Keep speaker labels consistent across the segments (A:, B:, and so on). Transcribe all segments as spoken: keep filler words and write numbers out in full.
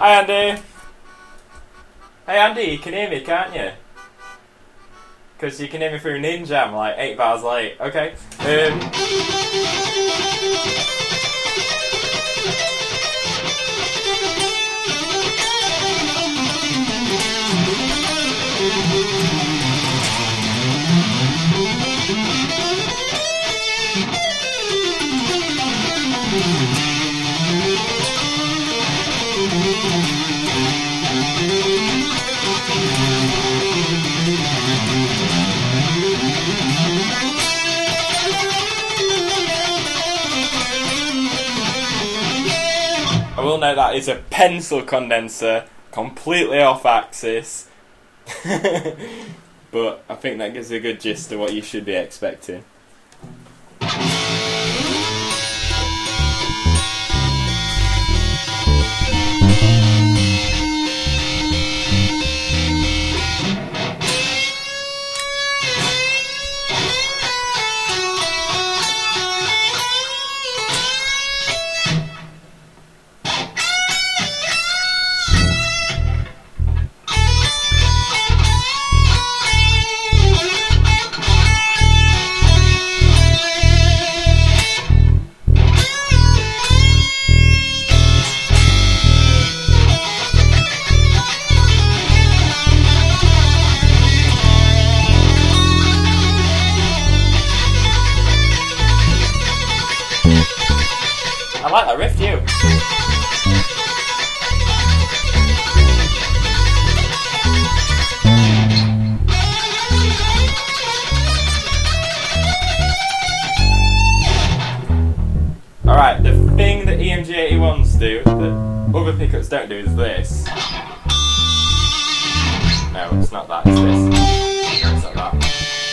A: Hi Andy. Hey Andy, you can hear me, can't you? Because you can hear me through Ninja. I'm like eight bars late. Okay. Um. I will note that is a pencil condenser, completely off axis. But I think that gives a good gist of what you should be expecting. I like that riff too. Alright, the thing that E M G eighty-ones do that other pickups don't do is this. No, it's not that, it's this. No, it's not that.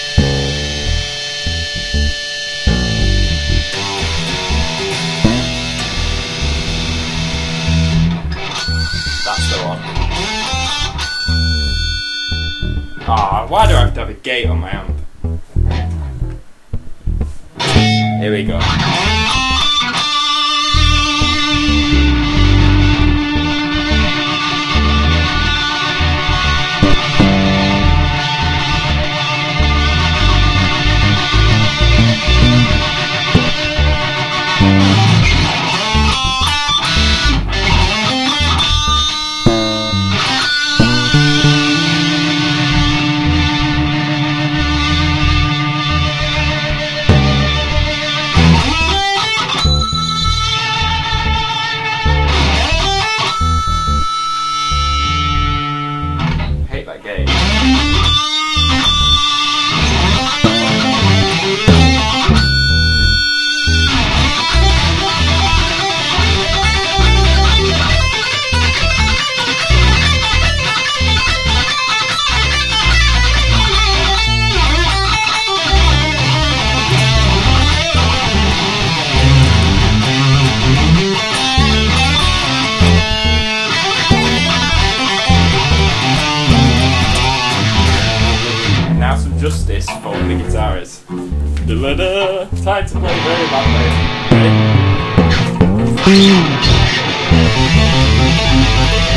A: That's the one. Ah, why do I have to have a gate on my amp? Here we go. Justice for the guitarists. Da-da-da. Time to play very badly. Ready?